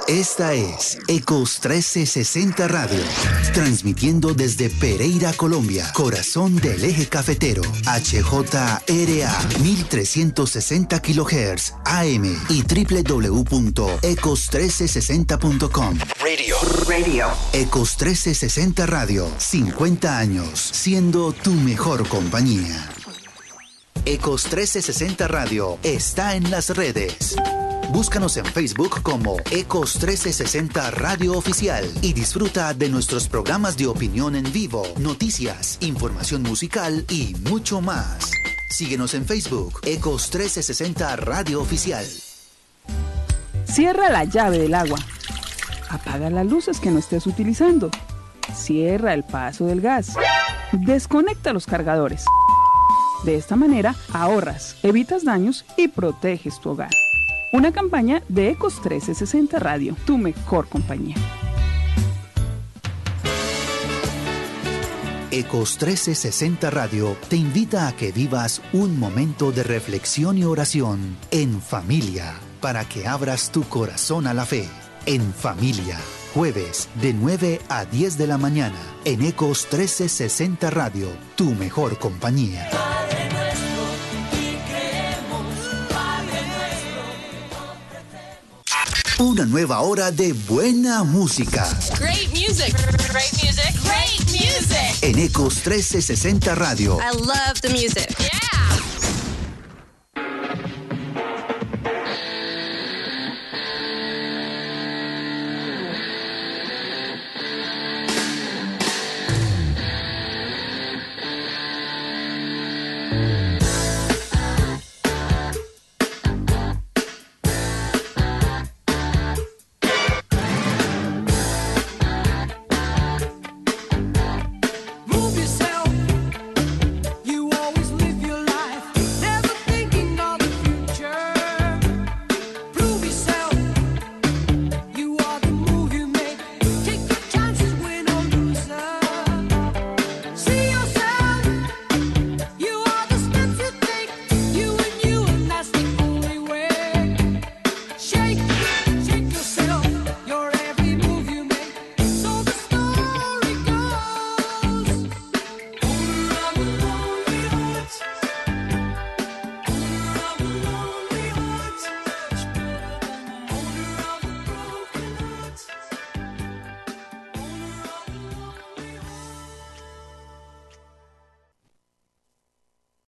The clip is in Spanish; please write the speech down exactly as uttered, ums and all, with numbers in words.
Esta es Ecos trece sesenta Radio, transmitiendo desde Pereira, Colombia, corazón del eje cafetero, H J R A mil trescientos sesenta kilohertz A M y doble u doble u doble u punto ecos trece sesenta punto com. Radio. Radio. Ecos trece sesenta Radio, cincuenta años, siendo tu mejor compañía. Ecos trece sesenta Radio está en las redes. Búscanos en Facebook como Ecos trece sesenta Radio Oficial y disfruta de nuestros programas de opinión en vivo, noticias, información musical y mucho más. Síguenos en Facebook, Ecos trece sesenta Radio Oficial. Cierra la llave del agua. Apaga las luces que no estés utilizando. Cierra el paso del gas. Desconecta los cargadores. De esta manera ahorras, evitas daños y proteges tu hogar. Una campaña de Ecos trece sesenta Radio, tu mejor compañía. Ecos trece sesenta Radio te invita a que vivas un momento de reflexión y oración en familia, para que abras tu corazón a la fe. En familia, jueves de nueve a diez de la mañana, en Ecos trece sesenta Radio, tu mejor compañía. Una nueva hora de buena música. Great music. Great music. Great music. En Ecos trece sesenta Radio. I love the music. Yeah.